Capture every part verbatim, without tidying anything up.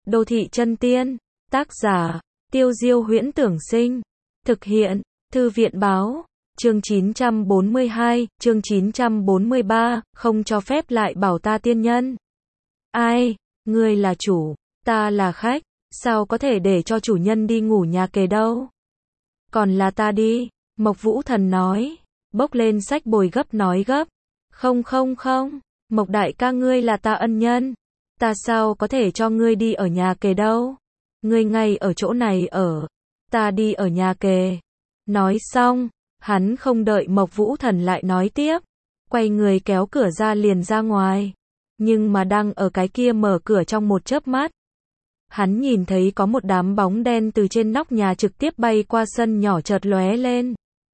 Đô thị chân tiên, tác giả, Tiêu Diêu Huyễn Tưởng Sinh, thực hiện, Thư viện báo, chương chín trăm bốn mươi hai, chương chín trăm bốn mươi ba, không cho phép lại bảo ta tiên nhân. Ai, ngươi là chủ, ta là khách, sao có thể để cho chủ nhân đi ngủ nhà kề đâu? Còn là ta đi, Mộc Vũ Thần nói, bốc lên sách bồi gấp nói gấp. Không không không, Mộc đại ca ngươi là ta ân nhân, ta sao có thể cho ngươi đi ở nhà kề đâu? Ngươi ngay ở chỗ này ở, ta đi ở nhà kề. Nói xong, hắn không đợi Mộc Vũ Thần lại nói tiếp, quay người kéo cửa ra liền ra ngoài. Nhưng mà đang ở cái kia mở cửa trong một chớp mắt, hắn nhìn thấy có một đám bóng đen từ trên nóc nhà trực tiếp bay qua sân nhỏ chợt lóe lên.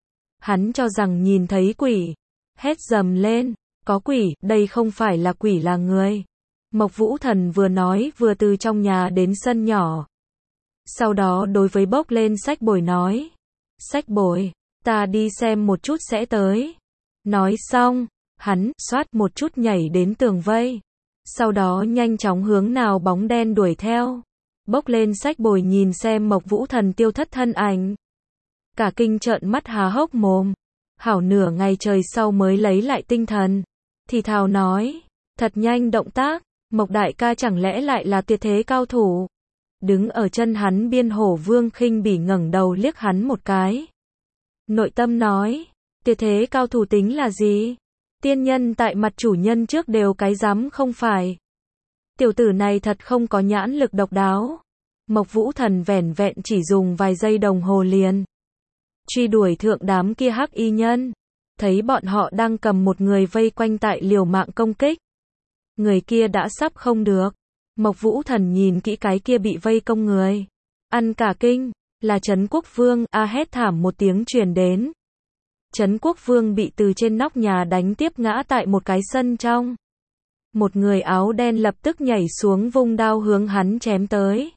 Hắn cho rằng nhìn thấy quỷ, hét dầm lên, có quỷ, đây không phải là quỷ là người. Mộc Vũ Thần vừa nói vừa từ trong nhà đến sân nhỏ. Sau đó đối với bốc lên sách bồi nói, sách bồi, ta đi xem một chút sẽ tới. Nói xong, hắn xoát một chút nhảy đến tường vây. Sau đó nhanh chóng hướng nào bóng đen đuổi theo. Bốc lên sách bồi nhìn xem Mộc Vũ Thần tiêu thất thân ảnh. Cả kinh trợn mắt há hốc mồm. Hảo nửa ngày trời sau mới lấy lại tinh thần. Thì thào nói, thật nhanh động tác, Mộc đại ca chẳng lẽ lại là tuyệt thế cao thủ. Đứng ở chân hắn biên hổ vương khinh bỉ ngẩng đầu liếc hắn một cái. Nội tâm nói, tuyệt thế cao thủ tính là gì? Tiên nhân tại mặt chủ nhân trước đều cái dám không phải. Tiểu tử này thật không có nhãn lực độc đáo. Mộc Vũ Thần vẻn vẹn chỉ dùng vài giây đồng hồ liền truy đuổi thượng đám kia hắc y nhân. Thấy bọn họ đang cầm một người vây quanh tại liều mạng công kích. Người kia đã sắp không được. Mộc Vũ Thần nhìn kỹ cái kia bị vây công người. Ăn cả kinh, là Trấn Quốc Vương, a hét thảm một tiếng truyền đến. Trấn Quốc Vương bị từ trên nóc nhà đánh tiếp ngã tại một cái sân trong. Một người áo đen lập tức nhảy xuống vung đao hướng hắn chém tới.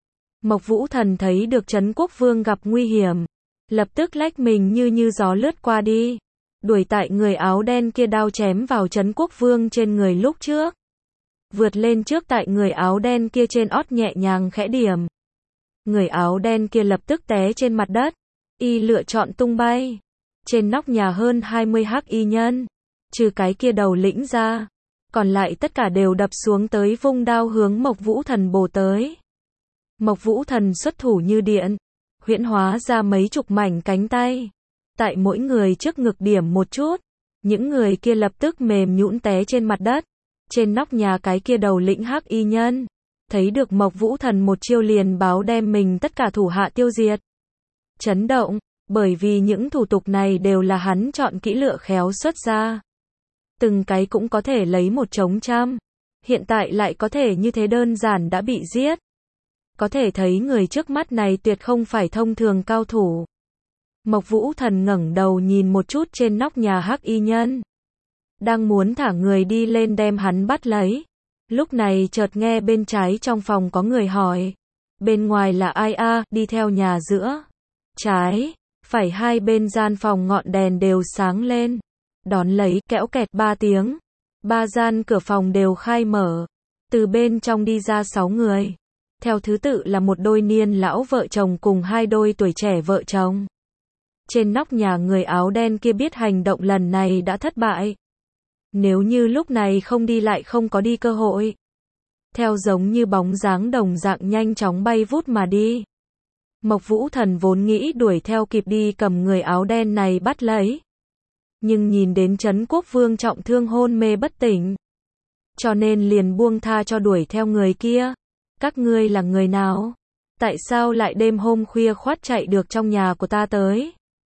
Mộc Vũ Thần thấy được Trấn Quốc Vương gặp nguy hiểm. Lập tức lách mình như như gió lướt qua đi. Đuổi tại người áo đen kia đao chém vào Trấn Quốc Vương trên người lúc trước. Vượt lên trước tại người áo đen kia trên ót nhẹ nhàng khẽ điểm. Người áo đen kia lập tức té trên mặt đất. Y lựa chọn tung bay. Trên nóc nhà hơn hai mươi hắc y nhân. Trừ cái kia đầu lĩnh ra. Còn lại tất cả đều đập xuống tới vung đao hướng Mộc Vũ Thần bổ tới. Mộc Vũ Thần xuất thủ như điện. Huyễn hóa ra mấy chục mảnh cánh tay. Tại mỗi người trước ngực điểm một chút. Những người kia lập tức mềm nhũn té trên mặt đất. Trên nóc nhà cái kia đầu lĩnh hắc y nhân. Thấy được Mộc Vũ Thần một chiêu liền báo đem mình tất cả thủ hạ tiêu diệt. Chấn động, bởi vì những thủ tục này đều là hắn chọn kỹ lựa khéo xuất ra. Từng cái cũng có thể lấy một trống trăm. Hiện tại lại có thể như thế đơn giản đã bị giết. Có thể thấy người trước mắt này tuyệt không phải thông thường cao thủ. Mộc Vũ Thần ngẩng đầu nhìn một chút trên nóc nhà hắc y nhân. Đang muốn thả người đi lên đem hắn bắt lấy. Lúc này chợt nghe bên trái trong phòng có người hỏi. Bên ngoài là ai a? À, đi theo nhà giữa. Trái, phải hai bên gian phòng ngọn đèn đều sáng lên. Đón lấy kẽo kẹt ba tiếng. Ba gian cửa phòng đều khai mở. Từ bên trong đi ra sáu người. Theo thứ tự là một đôi niên lão vợ chồng cùng hai đôi tuổi trẻ vợ chồng. Trên nóc nhà người áo đen kia biết hành động lần này đã thất bại. Nếu như lúc này không đi lại không có đi cơ hội. Theo giống như bóng dáng đồng dạng nhanh chóng bay vút mà đi. Mộc Vũ Thần vốn nghĩ đuổi theo kịp đi cầm người áo đen này bắt lấy. Nhưng nhìn đến Trấn Quốc Vương trọng thương hôn mê bất tỉnh. Cho nên liền buông tha cho đuổi theo người kia. Các ngươi là người nào? Tại sao lại đêm hôm khuya khoắt chạy được trong nhà của ta tới?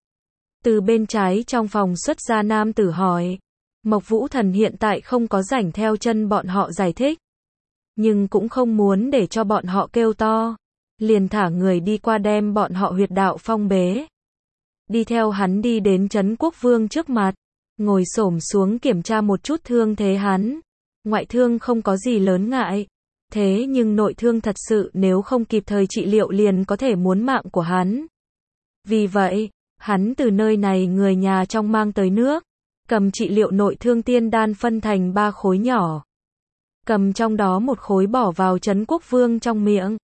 Từ bên trái trong phòng xuất ra nam tử hỏi. Mộc Vũ Thần hiện tại không có rảnh theo chân bọn họ giải thích. Nhưng cũng không muốn để cho bọn họ kêu to. Liền thả người đi qua đem bọn họ huyệt đạo phong bế. Đi theo hắn đi đến Trấn Quốc Vương trước mặt. Ngồi xổm xuống kiểm tra một chút thương thế hắn. Ngoại thương không có gì lớn ngại. Thế nhưng nội thương thật sự nếu không kịp thời trị liệu liền có thể muốn mạng của hắn. Vì vậy, hắn từ nơi này người nhà trong mang tới nước. Cầm trị liệu nội thương tiên đan phân thành ba khối nhỏ. cầm trong đó một khối bỏ vào Trấn Quốc Vương trong miệng.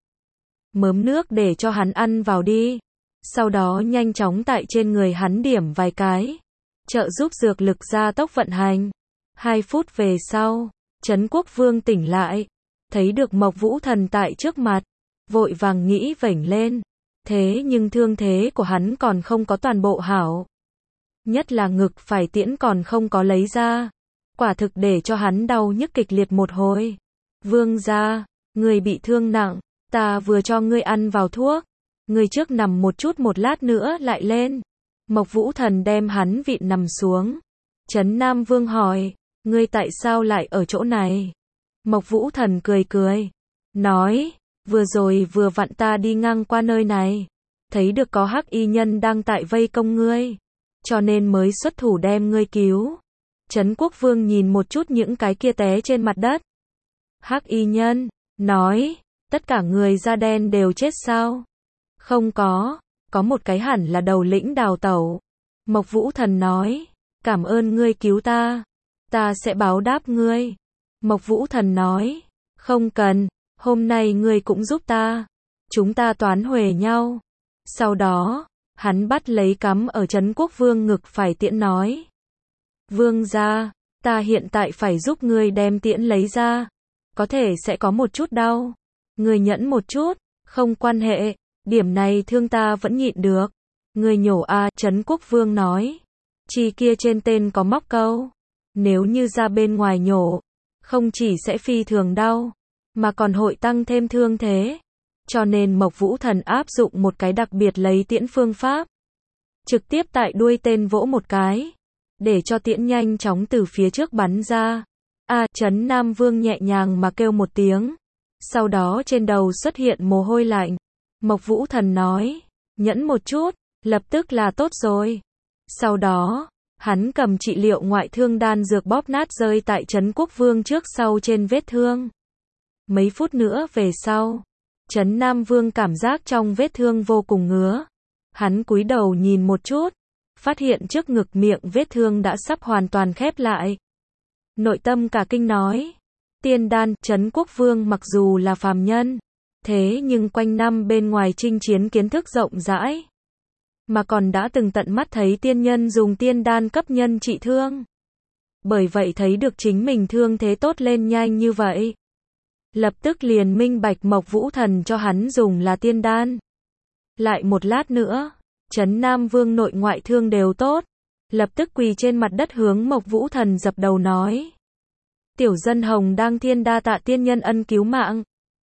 Mớm nước để cho hắn ăn vào đi. Sau đó nhanh chóng tại trên người hắn điểm vài cái, trợ giúp dược lực gia tốc vận hành. Hai phút về sau, Trấn Quốc Vương tỉnh lại, thấy được Mộc Vũ Thần tại trước mặt, vội vàng nghĩ vểnh lên. Thế nhưng thương thế của hắn còn không có toàn bộ hảo. Nhất là ngực phải tiễn còn không có lấy ra. Quả thực để cho hắn đau nhức kịch liệt một hồi. Vương gia, người bị thương nặng, ta vừa cho ngươi ăn vào thuốc. Ngươi trước nằm một chút một lát nữa lại lên. Mộc Vũ Thần đem hắn vịn nằm xuống. Trấn Nam Vương hỏi, ngươi tại sao lại ở chỗ này? Mộc Vũ Thần cười cười, nói, vừa rồi vừa vặn ta đi ngang qua nơi này, thấy được có hắc y nhân đang tại vây công ngươi, cho nên mới xuất thủ đem ngươi cứu. Trấn Quốc Vương nhìn một chút những cái kia té trên mặt đất. Hắc y nhân, nói, tất cả người da đen đều chết sao? Không có, có một cái hẳn là đầu lĩnh đào tẩu. Mộc Vũ Thần nói, cảm ơn ngươi cứu ta, ta sẽ báo đáp ngươi. Mộc Vũ Thần nói, không cần, hôm nay ngươi cũng giúp ta, chúng ta toán huề nhau. Sau đó, hắn bắt lấy cắm ở Trấn Quốc Vương ngực phải tiễn nói, vương gia, ta hiện tại phải giúp ngươi đem tiễn lấy ra, có thể sẽ có một chút đau, ngươi nhẫn một chút, không quan hệ, điểm này thương ta vẫn nhịn được. Ngươi nhổ a, Trấn Quốc Vương nói, chi kia trên tên có móc câu, nếu như ra bên ngoài nhổ, không chỉ sẽ phi thường đau, mà còn hội tăng thêm thương thế. Cho nên Mộc Vũ Thần áp dụng một cái đặc biệt lấy tiễn phương pháp. Trực tiếp tại đuôi tên vỗ một cái, để cho tiễn nhanh chóng từ phía trước bắn ra. A, Trấn Nam Vương nhẹ nhàng mà kêu một tiếng. Sau đó trên đầu xuất hiện mồ hôi lạnh. Mộc Vũ Thần nói, nhẫn một chút, lập tức là tốt rồi. Sau đó, hắn cầm trị liệu ngoại thương đan dược bóp nát rơi tại Trấn Quốc Vương trước sau trên vết thương. Mấy phút nữa về sau, Trấn Nam Vương cảm giác trong vết thương vô cùng ngứa. Hắn cúi đầu nhìn một chút, phát hiện trước ngực miệng vết thương đã sắp hoàn toàn khép lại. Nội tâm cả kinh nói, tiên đan, Trấn Quốc Vương mặc dù là phàm nhân, thế nhưng quanh năm bên ngoài chinh chiến kiến thức rộng rãi, mà còn đã từng tận mắt thấy tiên nhân dùng tiên đan cấp nhân trị thương. Bởi vậy thấy được chính mình thương thế tốt lên nhanh như vậy, lập tức liền minh bạch Mộc Vũ Thần cho hắn dùng là tiên đan. Lại một lát nữa, Trấn Nam Vương nội ngoại thương đều tốt, lập tức quỳ trên mặt đất hướng Mộc Vũ Thần dập đầu nói, tiểu dân hồng đang thiên đa tạ tiên nhân ân cứu mạng.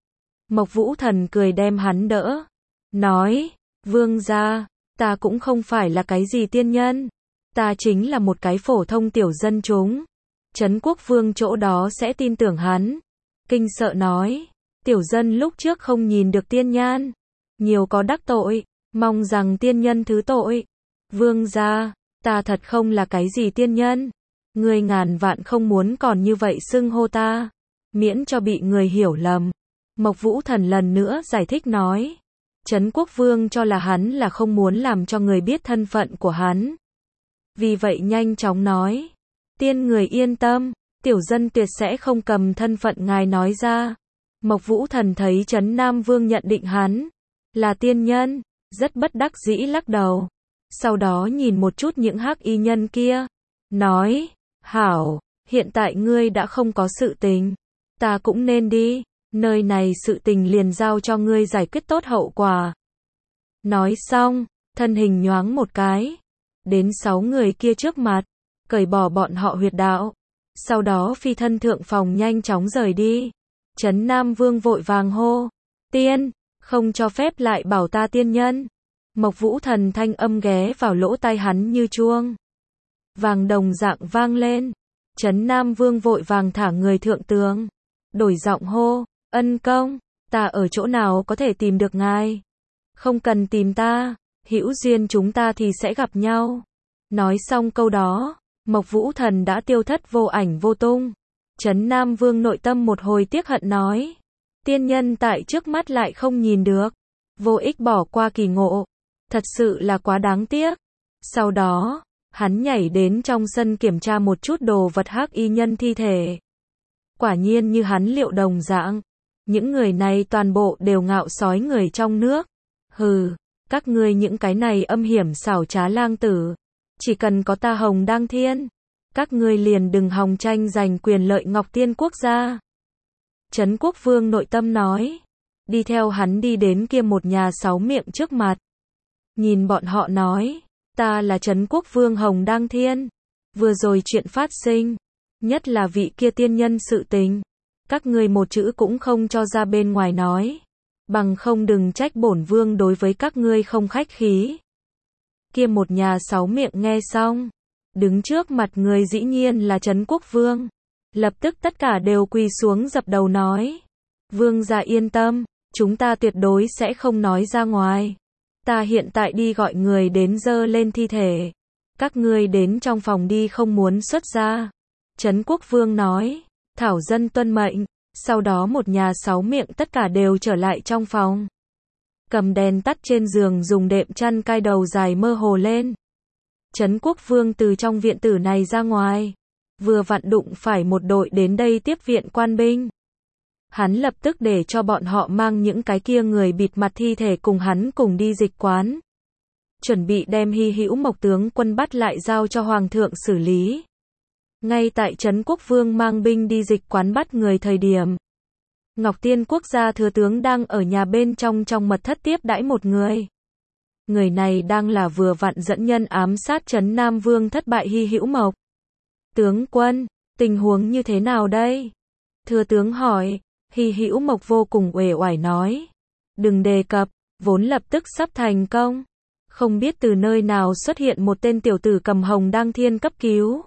Mộc Vũ Thần cười đem hắn đỡ, nói, vương gia, ta cũng không phải là cái gì tiên nhân, ta chính là một cái phổ thông tiểu dân chúng. Trấn Quốc Vương chỗ đó sẽ tin tưởng hắn. Kinh sợ nói, tiểu dân lúc trước không nhìn được tiên nhan, nhiều có đắc tội, mong rằng tiên nhân thứ tội. Vương gia, ta thật không là cái gì tiên nhân, người ngàn vạn không muốn còn như vậy xưng hô ta, miễn cho bị người hiểu lầm. Mộc Vũ Thần lần nữa giải thích nói, Trấn Quốc Vương cho là hắn là không muốn làm cho người biết thân phận của hắn. Vì vậy nhanh chóng nói, tiên người yên tâm, tiểu dân tuyệt sẽ không cầm thân phận ngài nói ra. Mộc Vũ Thần thấy Trấn Nam Vương nhận định hắn là tiên nhân, rất bất đắc dĩ lắc đầu. Sau đó nhìn một chút những hắc y nhân kia, nói, hảo, hiện tại ngươi đã không có sự tình, ta cũng nên đi, nơi này sự tình liền giao cho ngươi giải quyết tốt hậu quả. Nói xong, thân hình nhoáng một cái, đến sáu người kia trước mặt, cởi bỏ bọn họ huyệt đạo, sau đó phi thân thượng phòng nhanh chóng rời đi. Trấn Nam Vương vội vàng hô, tiên, không cho phép lại bảo ta tiên nhân. Mộc Vũ Thần thanh âm ghé vào lỗ tai hắn như chuông vàng đồng dạng vang lên. Trấn Nam Vương vội vàng thả người thượng tường, đổi giọng hô, ân công, ta ở chỗ nào có thể tìm được ngài? Không cần tìm ta, hữu duyên chúng ta thì sẽ gặp nhau. Nói xong câu đó, Mộc Vũ Thần đã tiêu thất vô ảnh vô tung. Trấn Nam Vương nội tâm một hồi tiếc hận nói, tiên nhân tại trước mắt lại không nhìn được, vô ích bỏ qua kỳ ngộ, thật sự là quá đáng tiếc. Sau đó, hắn nhảy đến trong sân kiểm tra một chút đồ vật hắc y nhân thi thể. Quả nhiên như hắn liệu đồng dạng. Những người này toàn bộ đều ngạo sói người trong nước. Hừ, các ngươi những cái này âm hiểm xảo trá lang tử. Chỉ cần có ta Hồng Đăng Thiên, các ngươi liền đừng hòng tranh giành quyền lợi Ngọc Tiên quốc gia. Trấn Quốc Vương nội tâm nói. Đi theo hắn đi đến kia một nhà sáu miệng trước mặt. Nhìn bọn họ nói. Ta là Trấn Quốc Vương Hồng Đăng Thiên. Vừa rồi chuyện phát sinh. Nhất là vị kia tiên nhân sự tình. Các ngươi một chữ cũng không cho ra bên ngoài nói. Bằng không đừng trách bổn vương đối với các ngươi không khách khí. Kia một nhà sáu miệng nghe xong. Đứng trước mặt người dĩ nhiên là Trấn Quốc Vương. Lập tức tất cả đều quỳ xuống dập đầu nói. Vương gia yên tâm, chúng ta tuyệt đối sẽ không nói ra ngoài. Ta hiện tại đi gọi người đến dơ lên thi thể. Các ngươi đến trong phòng đi không muốn xuất ra. Trấn Quốc Vương nói. Thảo dân tuân mệnh. Sau đó một nhà sáu miệng tất cả đều trở lại trong phòng. Cầm đèn tắt trên giường dùng đệm chăn cai đầu dài mơ hồ lên. Trấn Quốc Vương từ trong viện tử này ra ngoài. Vừa vặn đụng phải một đội đến đây tiếp viện quan binh. Hắn lập tức để cho bọn họ mang những cái kia người bịt mặt thi thể cùng hắn cùng đi dịch quán. Chuẩn bị đem Hy Hữu Mộc tướng quân bắt lại giao cho Hoàng thượng xử lý. Ngay tại Trấn Quốc Vương mang binh đi dịch quán bắt người thời điểm. Ngọc Tiên quốc gia thừa tướng đang ở nhà bên trong trong mật thất tiếp đãi một người. Người này đang là vừa vặn dẫn nhân ám sát Trấn Nam Vương thất bại Hy Hữu Mộc. Tướng quân, tình huống như thế nào đây? Thừa tướng hỏi. Hy Hữu Mộc vô cùng uể oải nói. Đừng đề cập, vốn lập tức sắp thành công. Không biết từ nơi nào xuất hiện một tên tiểu tử cầm Hồng Đăng Thiên cấp cứu.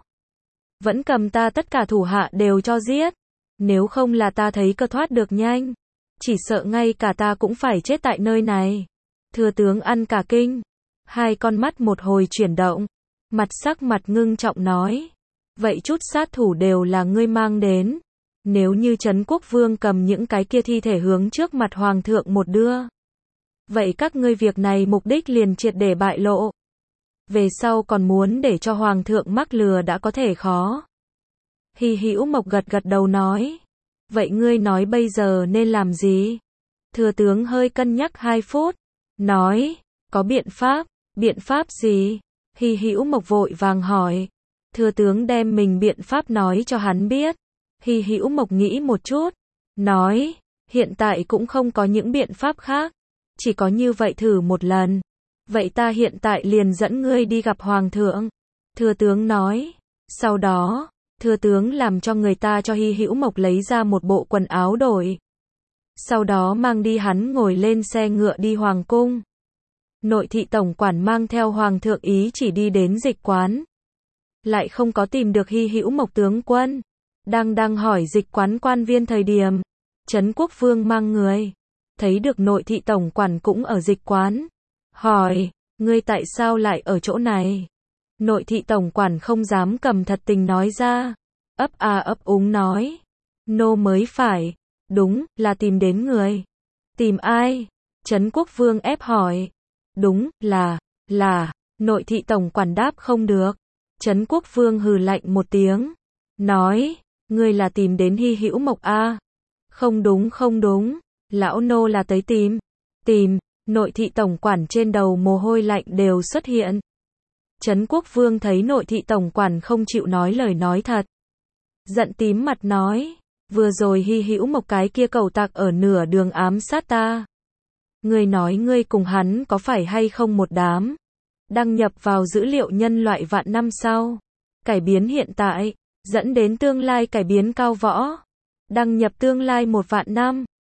Vẫn cầm ta tất cả thủ hạ đều cho giết. Nếu không là ta thấy cơ thoát được nhanh. Chỉ sợ ngay cả ta cũng phải chết tại nơi này. Thừa tướng ăn cả kinh. Hai con mắt một hồi chuyển động. Mặt sắc mặt ngưng trọng nói. Vậy chút sát thủ đều là ngươi mang đến. Nếu như Trấn Quốc Vương cầm những cái kia thi thể hướng trước mặt Hoàng thượng một đưa. Vậy các ngươi việc này mục đích liền triệt để bại lộ. Về sau còn muốn để cho Hoàng thượng mắc lừa đã có thể khó. Hy Hữu Mộc gật gật đầu nói. Vậy ngươi nói bây giờ nên làm gì? Thừa tướng hơi cân nhắc hai phút. Nói, có biện pháp, biện pháp gì? Hy Hữu Mộc vội vàng hỏi. Thừa tướng đem mình biện pháp nói cho hắn biết. Hy Hữu Mộc nghĩ một chút. Nói, hiện tại cũng không có những biện pháp khác. Chỉ có như vậy thử một lần. Vậy ta hiện tại liền dẫn ngươi đi gặp Hoàng thượng. Thừa tướng nói. Sau đó, thừa tướng làm cho người ta cho Hy Hữu Mộc lấy ra một bộ quần áo đổi. Sau đó mang đi hắn ngồi lên xe ngựa đi Hoàng cung. Nội thị tổng quản mang theo Hoàng thượng ý chỉ đi đến dịch quán. Lại không có tìm được Hy Hữu Mộc tướng quân. Đang đang hỏi dịch quán quan viên thời điểm. Trấn Quốc Vương mang người. Thấy được nội thị tổng quản cũng ở dịch quán. Hỏi, ngươi tại sao lại ở chỗ này? Nội thị tổng quản không dám cầm thật tình nói ra. Ấp a ấp úng nói. Nô mới phải. Đúng, là tìm đến người. Tìm ai? Trấn Quốc Vương ép hỏi. Đúng, là, là, nội thị tổng quản đáp không được. Trấn Quốc Vương hừ lạnh một tiếng. Nói, ngươi là tìm đến Hy Hữu Mộc a? Không đúng không đúng, lão nô là tới tìm. Tìm, nội thị tổng quản trên đầu mồ hôi lạnh đều xuất hiện. Trấn Quốc Vương thấy nội thị tổng quản không chịu nói lời nói thật. Giận tím mặt nói, vừa rồi Hy Hữu Mộc cái kia cẩu tặc ở nửa đường ám sát ta. Ngươi nói ngươi cùng hắn có phải hay không một đám. Đăng nhập vào dữ liệu nhân loại vạn năm sau. Cải biến hiện tại, dẫn đến tương lai cải biến cao võ. Đăng nhập tương lai một vạn năm.